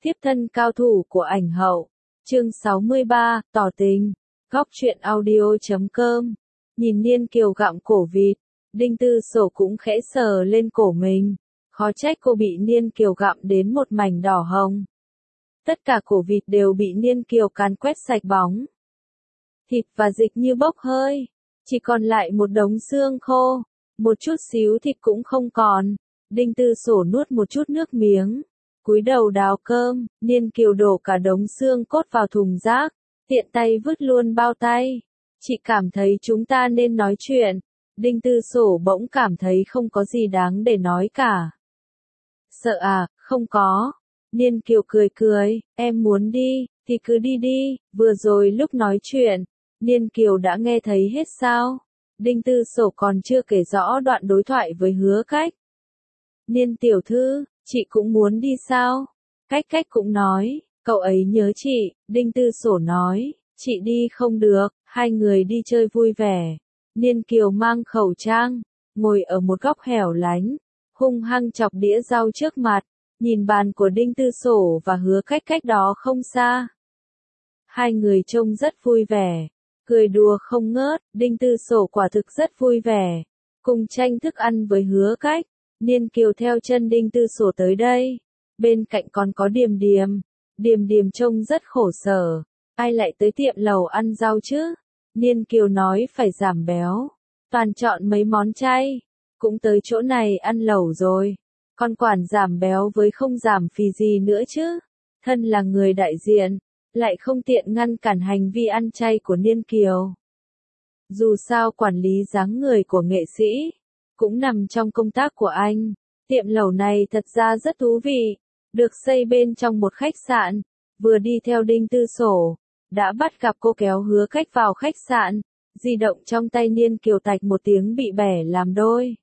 Tiếp thân cao thủ của ảnh hậu. Chương 63, tỏ tình. Góc truyện audio.com. Nhìn Niên Kiều gặm cổ vịt, Đinh Tư Sổ cũng khẽ sờ lên cổ mình. Khó trách cô bị Niên Kiều gặm đến một mảnh đỏ hồng. Tất cả cổ vịt đều bị Niên Kiều càn quét sạch bóng. Thịt và dịch như bốc hơi, chỉ còn lại một đống xương khô, một chút xíu thịt cũng không còn. Đinh Tư Sổ nuốt một chút nước miếng, cúi đầu đào cơm. Niên Kiều đổ cả đống xương cốt vào thùng rác, tiện tay vứt luôn bao tay. Chị cảm thấy chúng ta nên nói chuyện. Đinh Tư Sổ bỗng cảm thấy không có gì đáng để nói cả. Sợ à, không có. Niên Kiều cười cười, em muốn đi, thì cứ đi đi. Vừa rồi lúc nói chuyện, Niên Kiều đã nghe thấy hết sao? Đinh Tư Sổ còn chưa kể rõ đoạn đối thoại với Hứa Cách. Niên tiểu thư, chị cũng muốn đi sao? Cách Cách cũng nói, cậu ấy nhớ chị. Đinh Tư Sổ nói, chị đi không được, hai người đi chơi vui vẻ. Niên Kiều mang khẩu trang, ngồi ở một góc hẻo lánh, hung hăng chọc đĩa rau trước mặt, nhìn bàn của Đinh Tư Sổ và Hứa Cách cách đó không xa. Hai người trông rất vui vẻ, cười đùa không ngớt. Đinh Tư Sổ quả thực rất vui vẻ, cùng tranh thức ăn với Hứa Cách. Niên Kiều theo chân Đinh Tư Sổ tới đây, bên cạnh còn có Điềm Điềm. Điềm Điềm trông rất khổ sở, ai lại tới tiệm lẩu ăn rau chứ? Niên Kiều nói phải giảm béo, toàn chọn mấy món chay, cũng tới chỗ này ăn lẩu rồi, còn quản giảm béo với không giảm phì gì nữa chứ? Thân là người đại diện, lại không tiện ngăn cản hành vi ăn chay của Niên Kiều. Dù sao quản lý dáng người của nghệ sĩ cũng nằm trong công tác của anh. Tiệm lẩu này thật ra rất thú vị, được xây bên trong một khách sạn. Vừa đi theo Đinh Tư Sổ, đã bắt gặp cô kéo Hứa Cách vào khách sạn, di động trong tay Niên Kiều tạch một tiếng bị bẻ làm đôi.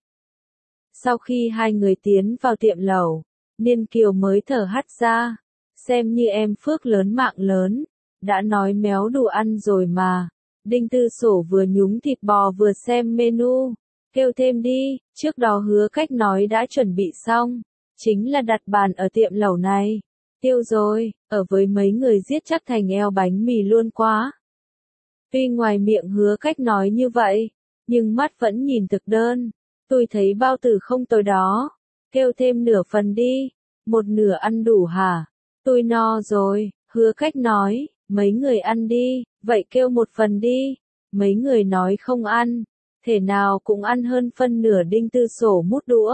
Sau khi hai người tiến vào tiệm lẩu, Niên Kiều mới thở hắt ra, xem như em phước lớn mạng lớn, đã nói méo đủ ăn rồi mà. Đinh Tư Sổ vừa nhúng thịt bò vừa xem menu, kêu thêm đi. Trước đó Hứa Cách nói đã chuẩn bị xong, chính là đặt bàn ở tiệm lẩu này. Tiêu rồi, ở với mấy người giết chắc thành eo bánh mì luôn quá. Tuy ngoài miệng Hứa Cách nói như vậy, nhưng mắt vẫn nhìn thực đơn. Tôi thấy bao tử không tồi đó, kêu thêm nửa phần đi. Một nửa ăn đủ hả? Tôi no rồi. Hứa Cách nói, mấy người ăn đi, vậy kêu một phần đi. Mấy người nói không ăn, thể nào cũng ăn hơn phân nửa. Đinh Tư Sổ mút đũa.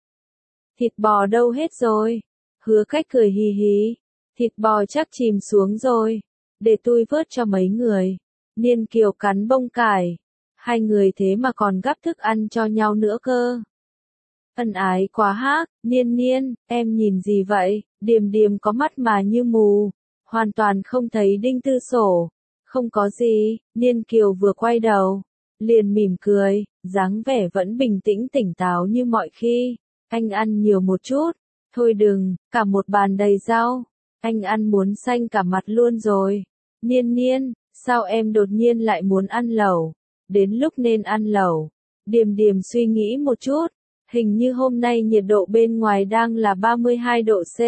Thịt bò đâu hết rồi? Hứa Cách cười hì hì, thịt bò chắc chìm xuống rồi, để tôi vớt cho mấy người. Niên Kiều cắn bông cải, hai người thế mà còn gắp thức ăn cho nhau nữa cơ. Ân ái quá ha. Niên Niên, em nhìn gì vậy? Điềm Điềm có mắt mà như mù, hoàn toàn không thấy Đinh Tư Sổ. Không có gì. Niên Kiều vừa quay đầu, liền mỉm cười, dáng vẻ vẫn bình tĩnh tỉnh táo như mọi khi. Anh ăn nhiều một chút. Thôi đừng, cả một bàn đầy rau, anh ăn muốn xanh cả mặt luôn rồi. Niên Niên, sao em đột nhiên lại muốn ăn lẩu? Đến lúc nên ăn lẩu. Điềm Điềm suy nghĩ một chút, hình như hôm nay nhiệt độ bên ngoài đang là 32 độ C.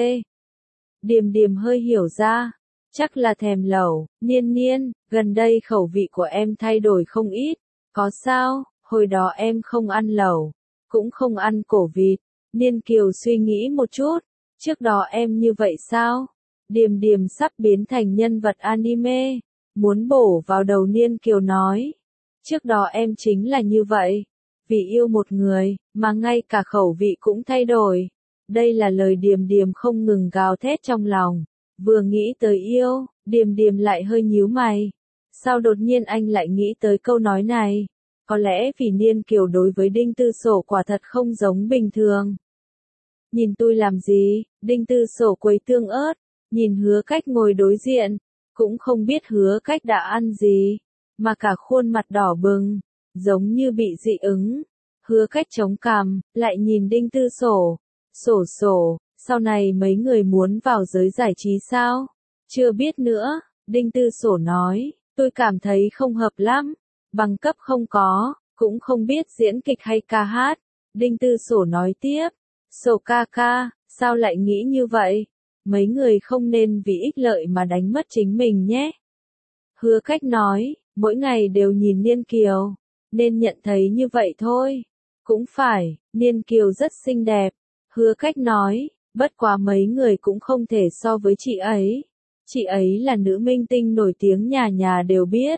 Điềm Điềm hơi hiểu ra, chắc là thèm lẩu. Niên Niên, gần đây khẩu vị của em thay đổi không ít, có sao? Hồi đó em không ăn lẩu, cũng không ăn cổ vịt. Niên Kiều suy nghĩ một chút, trước đó em như vậy sao? Điềm Điềm sắp biến thành nhân vật anime, muốn bổ vào đầu Niên Kiều nói. Trước đó em chính là như vậy, vì yêu một người, mà ngay cả khẩu vị cũng thay đổi. Đây là lời Điềm Điềm không ngừng gào thét trong lòng. Vừa nghĩ tới yêu, Điềm Điềm lại hơi nhíu mày. Sao đột nhiên anh lại nghĩ tới câu nói này? Có lẽ vì Niên Kiều đối với Đinh Tư Sổ quả thật không giống bình thường. Nhìn tôi làm gì? Đinh Tư Sổ quấy tương ớt, nhìn Hứa Cách ngồi đối diện, cũng không biết Hứa Cách đã ăn gì, mà cả khuôn mặt đỏ bừng, giống như bị dị ứng. Hứa Cách chống cằm, lại nhìn Đinh Tư Sổ. Sổ Sổ, sau này mấy người muốn vào giới giải trí sao? Chưa biết nữa. Đinh Tư Sổ nói, tôi cảm thấy không hợp lắm, bằng cấp không có, cũng không biết diễn kịch hay ca hát. Đinh Tư Sổ nói tiếp, Sổ ca ca, sao lại nghĩ như vậy? mấy người không nên vì ích lợi mà đánh mất chính mình nhé. Hứa Cách nói, mỗi ngày đều nhìn Niên Kiều, nên nhận thấy như vậy thôi. Cũng phải, Niên Kiều rất xinh đẹp. Hứa Cách nói, bất quá mấy người cũng không thể so với chị ấy. Chị ấy là nữ minh tinh nổi tiếng nhà nhà đều biết.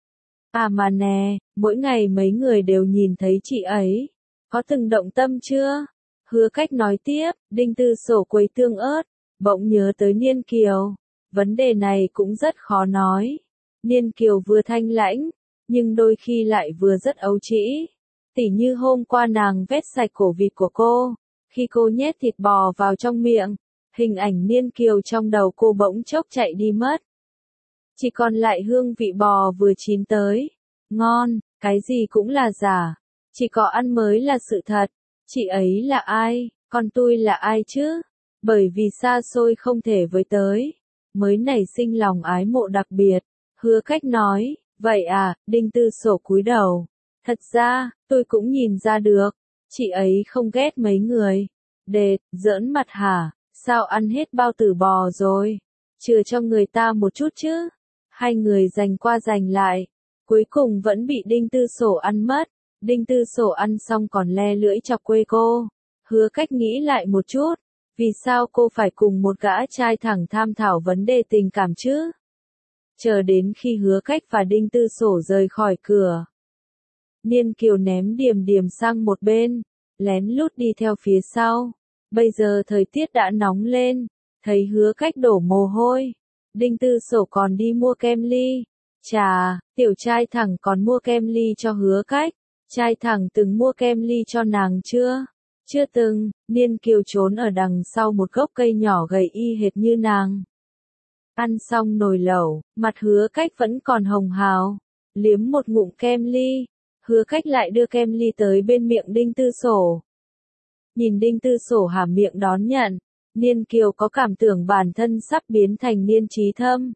À mà nè, mỗi ngày mấy người đều nhìn thấy chị ấy. Có từng động tâm chưa? Hứa Cách nói tiếp, Đinh Tư Sổ quấy tương ớt, bỗng nhớ tới Niên Kiều. Vấn đề này cũng rất khó nói. Niên Kiều vừa thanh lãnh, nhưng đôi khi lại vừa rất ấu trĩ. Tỉ như hôm qua nàng vét sạch cổ vịt của cô, khi cô nhét thịt bò vào trong miệng, hình ảnh Niên Kiều trong đầu cô bỗng chốc chạy đi mất. Chỉ còn lại hương vị bò vừa chín tới. Ngon, cái gì cũng là giả. Chỉ có ăn mới là sự thật. Chị ấy là ai, còn tôi là ai chứ? Bởi vì xa xôi không thể với tới, mới nảy sinh lòng ái mộ đặc biệt. Hứa Cách nói, vậy à, Đinh Tư Sổ cúi đầu. Thật ra, tôi cũng nhìn ra được, chị ấy không ghét mấy người. Đệt, giỡn mặt hả, sao ăn hết bao tử bò rồi? Chừa cho người ta một chút chứ. Hai người giành qua giành lại, cuối cùng vẫn bị Đinh Tư Sổ ăn mất. Đinh Tư Sổ ăn xong còn le lưỡi chọc quê cô. Hứa Cách nghĩ lại một chút, vì sao cô phải cùng một gã trai thẳng tham thảo vấn đề tình cảm chứ? Chờ đến khi Hứa Cách và Đinh Tư Sổ rời khỏi cửa, Niên Kiều ném Điềm Điềm sang một bên, lén lút đi theo phía sau. Bây giờ thời tiết đã nóng lên, thấy Hứa Cách đổ mồ hôi, Đinh Tư Sổ còn đi mua kem ly. Chà, tiểu trai thẳng còn mua kem ly cho Hứa Cách. Trai thẳng từng mua kem ly cho nàng chưa? Chưa từng. Niên Kiều trốn ở đằng sau một gốc cây nhỏ gầy y hệt như nàng. Ăn xong nồi lẩu, mặt Hứa Cách vẫn còn hồng hào. Liếm một ngụm kem ly, Hứa Cách lại đưa kem ly tới bên miệng Đinh Tư Sổ. Nhìn Đinh Tư Sổ há miệng đón nhận, Niên Kiều có cảm tưởng bản thân sắp biến thành Niên Chí Thâm.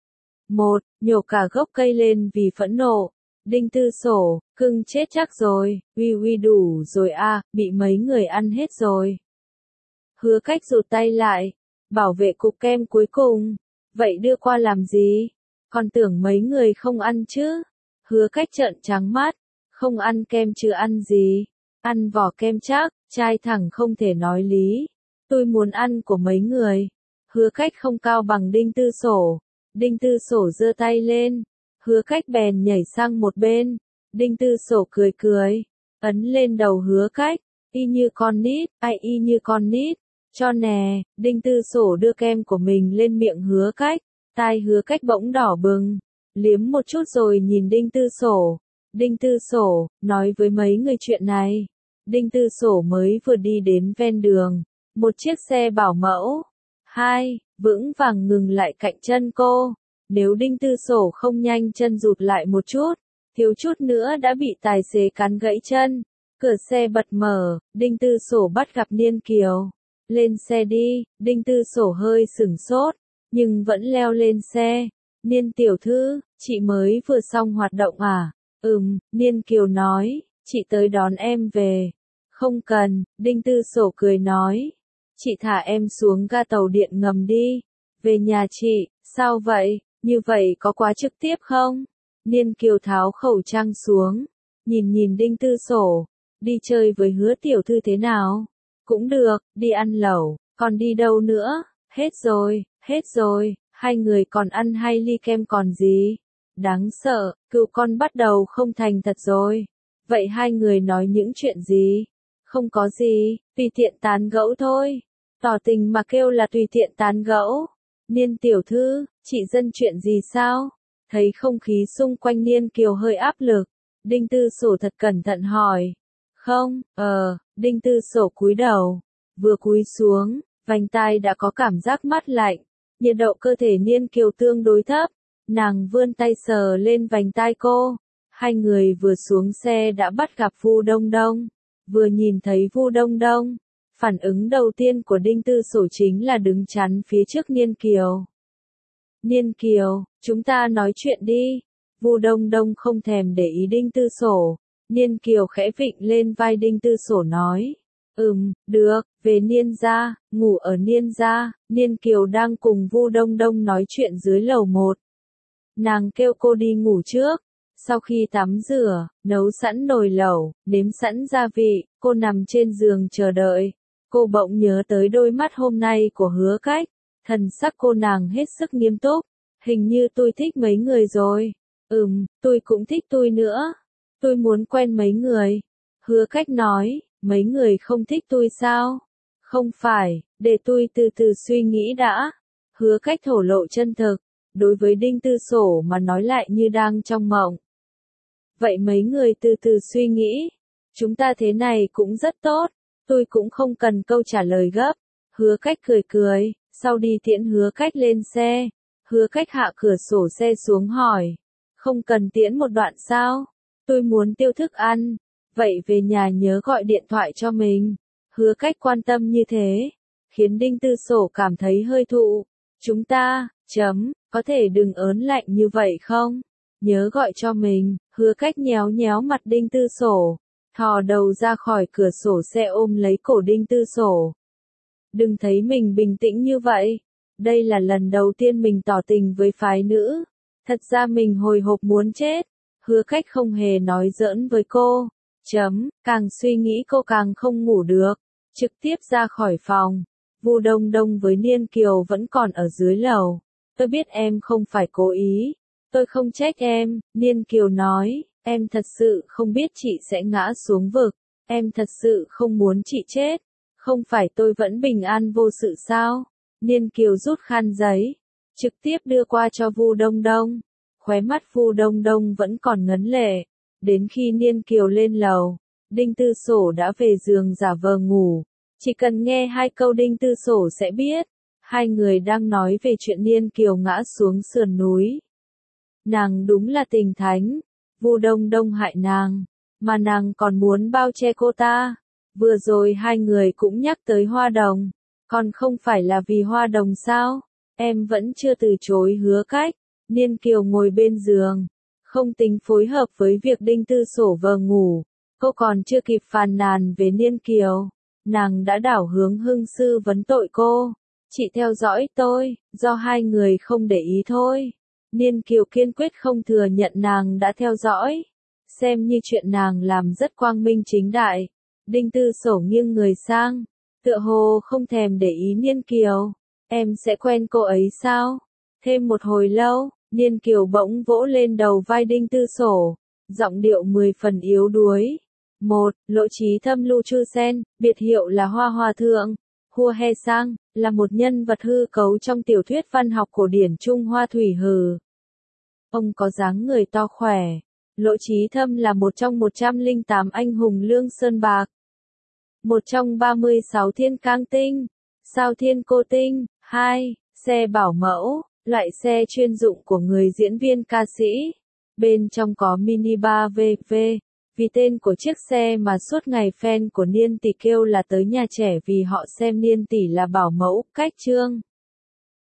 Nhổ cả gốc cây lên vì phẫn nộ. Đinh Tư Sổ, cưng chết chắc rồi, uy đủ rồi à, bị mấy người ăn hết rồi. Hứa Cách rụt tay lại, bảo vệ cục kem cuối cùng. Vậy đưa qua làm gì? Còn tưởng mấy người không ăn chứ? Hứa Cách trợn trắng mắt, không ăn kem chứ ăn gì? Ăn vỏ kem chắc, trai thẳng không thể nói lý. Tôi muốn ăn của mấy người. Hứa Cách không cao bằng Đinh Tư Sổ. Đinh Tư Sổ giơ tay lên, Hứa Cách bèn nhảy sang một bên. Đinh Tư Sổ cười cười, ấn lên đầu Hứa Cách, y như con nít, y như con nít. Cho nè, Đinh Tư Sổ đưa kem của mình lên miệng Hứa Cách, tai Hứa Cách bỗng đỏ bừng, liếm một chút rồi nhìn Đinh Tư Sổ. Đinh Tư Sổ, nói với mấy người chuyện này. Đinh Tư Sổ mới vừa đi đến ven đường, một chiếc xe bảo mẫu, vững vàng ngừng lại cạnh chân cô. Nếu Đinh Tư Sổ không nhanh chân rụt lại một chút, thiếu chút nữa đã bị tài xế cắn gãy chân. Cửa xe bật mở, Đinh Tư Sổ bắt gặp Niên Kiều. Lên xe đi, Đinh Tư Sổ hơi sửng sốt, nhưng vẫn leo lên xe. Niên tiểu thư, chị mới vừa xong hoạt động à? Niên Kiều nói, chị tới đón em về. Không cần, Đinh Tư Sổ cười nói. Chị thả em xuống ga tàu điện ngầm đi. Về nhà chị, sao vậy? Như vậy có quá trực tiếp không? Niên Kiều tháo khẩu trang xuống, nhìn Đinh Tư Sổ. Đi chơi với Hứa tiểu thư thế nào? Cũng được, đi ăn lẩu, còn đi đâu nữa? Hết rồi, hai người còn ăn 2 ly kem còn gì? Đáng sợ, cựu con bắt đầu không thành thật rồi. Vậy hai người nói những chuyện gì? Không có gì, tùy tiện tán gẫu thôi. Tỏ tình mà kêu là tùy tiện tán gẫu. Niên tiểu thư, chị dân chuyện gì sao? Thấy không khí xung quanh Niên Kiều hơi áp lực, Đinh Tư Sổ thật cẩn thận hỏi. Không, Đinh Tư Sổ cúi đầu, vừa cúi xuống, vành tai đã có cảm giác mát lạnh, nhiệt độ cơ thể Niên Kiều tương đối thấp, nàng vươn tay sờ lên vành tai cô. Hai người vừa xuống xe đã bắt gặp Vu Đông Đông. Vừa nhìn thấy Vu Đông Đông, phản ứng đầu tiên của Đinh Tư Sổ chính là đứng chắn phía trước Niên Kiều. Niên Kiều, chúng ta nói chuyện đi. Vu Đông Đông không thèm để ý Đinh Tư Sổ. Niên Kiều khẽ vịn lên vai Đinh Tư Sổ nói. Được, về Niên gia, ngủ ở Niên gia. Niên Kiều đang cùng Vu Đông Đông nói chuyện dưới lầu 1. Nàng kêu cô đi ngủ trước. Sau khi tắm rửa, nấu sẵn nồi lẩu, nếm sẵn gia vị, cô nằm trên giường chờ đợi. Cô bỗng nhớ tới đôi mắt hôm nay của Hứa Cách. Thần sắc cô nàng hết sức nghiêm túc. Hình như tôi thích mấy người rồi. Tôi cũng thích tôi nữa. Tôi muốn quen mấy người. Hứa Cách nói, mấy người không thích tôi sao? Không phải, để tôi từ từ suy nghĩ đã. Hứa Cách thổ lộ chân thực, đối với Đinh Tư Sổ mà nói lại như đang trong mộng. Vậy mấy người từ từ suy nghĩ. Chúng ta thế này cũng rất tốt. Tôi cũng không cần câu trả lời gấp. Hứa Cách cười cười, sau đi tiễn Hứa Cách lên xe. Hứa Cách hạ cửa sổ xe xuống hỏi. Không cần tiễn một đoạn sao? Tôi muốn tiêu thức ăn. Vậy về nhà nhớ gọi điện thoại cho mình. Hứa Cách quan tâm như thế, khiến Đinh Tư Sổ cảm thấy hơi thụ. Chúng ta, có thể đừng ớn lạnh như vậy không? Nhớ gọi cho mình. Hứa Cách nhéo nhéo mặt Đinh Tư Sổ, thò đầu ra khỏi cửa sổ xe ôm lấy cổ Đinh Tư Sổ. Đừng thấy mình bình tĩnh như vậy. Đây là lần đầu tiên mình tỏ tình với phái nữ. Thật ra mình hồi hộp muốn chết. Hứa Cách không hề nói giỡn với cô. Càng suy nghĩ cô càng không ngủ được. Trực tiếp ra khỏi phòng. Vu Đông Đông với Niên Kiều vẫn còn ở dưới lầu. Tôi biết em không phải cố ý. Tôi không trách em. Niên Kiều nói, em thật sự không biết chị sẽ ngã xuống vực. Em thật sự không muốn chị chết. Không phải tôi vẫn bình an vô sự sao? Niên Kiều rút khăn giấy, trực tiếp đưa qua cho Vu Đông Đông. Khóe mắt Vu Đông Đông vẫn còn ngấn lệ. Đến khi Niên Kiều lên lầu, Đinh Tư Sổ đã về giường giả vờ ngủ. Chỉ cần nghe 2 câu Đinh Tư Sổ sẽ biết. Hai người đang nói về chuyện Niên Kiều ngã xuống sườn núi. Nàng đúng là tình thánh. Vu Đông Đông hại nàng, mà nàng còn muốn bao che cô ta. Vừa rồi hai người cũng nhắc tới Hoa Đồng. Còn không phải là vì Hoa Đồng sao? Em vẫn chưa từ chối Hứa Cách. Niên Kiều ngồi bên giường, không tính phối hợp với việc Đinh Tư Sổ vờ ngủ. Cô còn chưa kịp phàn nàn về Niên Kiều, nàng đã đảo hướng Hưng Sư vấn tội cô. Chị theo dõi tôi, do hai người không để ý thôi. Niên Kiều kiên quyết không thừa nhận nàng đã theo dõi. Xem như chuyện nàng làm rất quang minh chính đại. Đinh Tư Sổ nghiêng người sang, tựa hồ không thèm để ý Niên Kiều. Em sẽ quen cô ấy sao? Thêm một hồi lâu, Niên Kiều bỗng vỗ lên đầu vai Đinh Tư Sổ, giọng điệu 10 phần yếu đuối. Lộ Chí Thâm Lu Chư Sen, biệt hiệu là Hoa Hòa Thượng. Hua He Sang, là một nhân vật hư cấu trong tiểu thuyết văn học cổ điển Trung Hoa Thủy Hừ. Ông có dáng người to khỏe. Lộ Chí Thâm là một trong 108 anh hùng Lương Sơn Bạc. Một trong 36 thiên cang tinh. Sao thiên cô tinh. 2. Xe bảo mẫu, loại xe chuyên dụng của người diễn viên ca sĩ. Bên trong có mini bar VV. Vì tên của chiếc xe mà suốt ngày fan của Niên Tỷ kêu là tới nhà trẻ vì họ xem Niên Tỷ là bảo mẫu. Cách chương